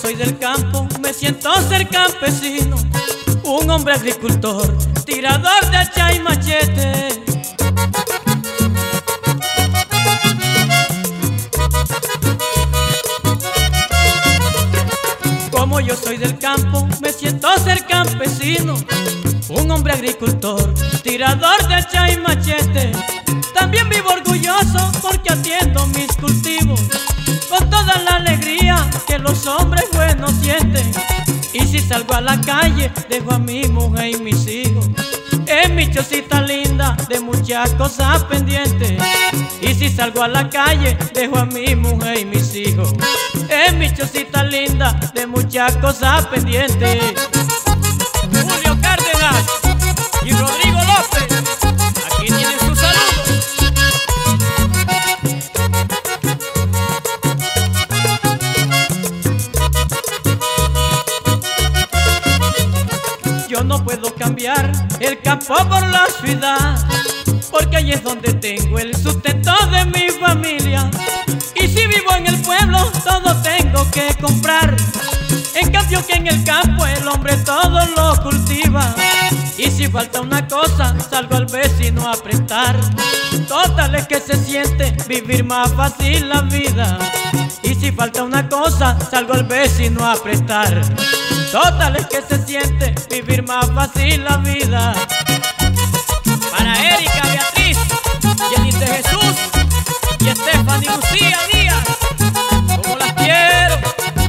soy del campo, me siento ser campesino, un hombre agricultor, tirador de hacha y machete. Como yo soy del campo, me siento ser campesino, un hombre agricultor, tirador de hacha y machete. También vivo orgulloso porque atiendo mis cultivos con toda la alegría que los hombres buenos sienten. Y si salgo a la calle, dejo a mi mujer y mis hijos en mi chocita linda de muchas cosas pendientes. Y si salgo a la calle, dejo a mi mujer y mis hijos en mi chocita linda de muchas cosas pendientes. Julio Cárdenas y Rodrigo López, aquí tienen su saludo. Yo no puedo cambiar el campo por la ciudad, porque ahí es donde tengo el sustento de mi familia. Y si vivo en el pueblo, todo tengo que comprar. En cambio que en el campo el hombre todo lo cultiva. Y si falta una cosa, salgo al vecino a prestar. Total es que se siente vivir más fácil la vida. Y si falta una cosa, salgo al vecino a prestar. Total es que se siente vivir más fácil la vida. Para Erika, Beatriz, Jenny de Jesús y Stephanie Lucía Díaz, como las quiero.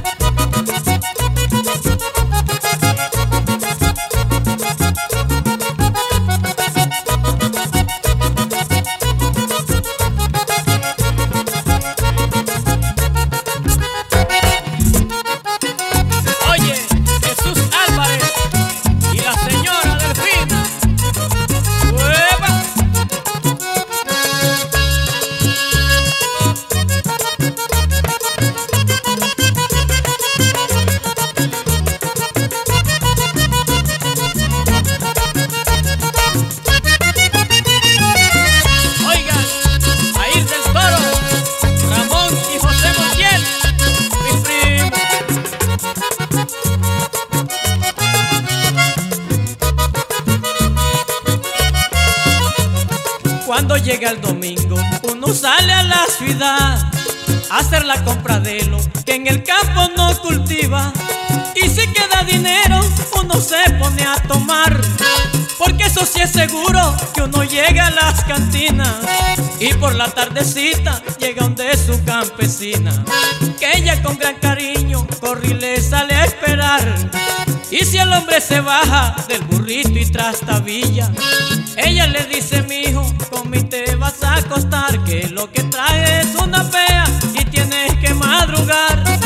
Cuando llega el domingo, uno sale a la ciudad a hacer la compra de lo que en el campo no cultiva. Y si queda dinero, uno se pone a tomar, porque eso sí es seguro que uno llega a las cantinas. Y por la tardecita llega donde su campesina, que ella con gran cariño corre y le sale a esperar. Y si el hombre se baja del burrito y trastabilla, ella le dice: mijo, con mí te vas a acostar, que lo que traes es una pea y tienes que madrugar.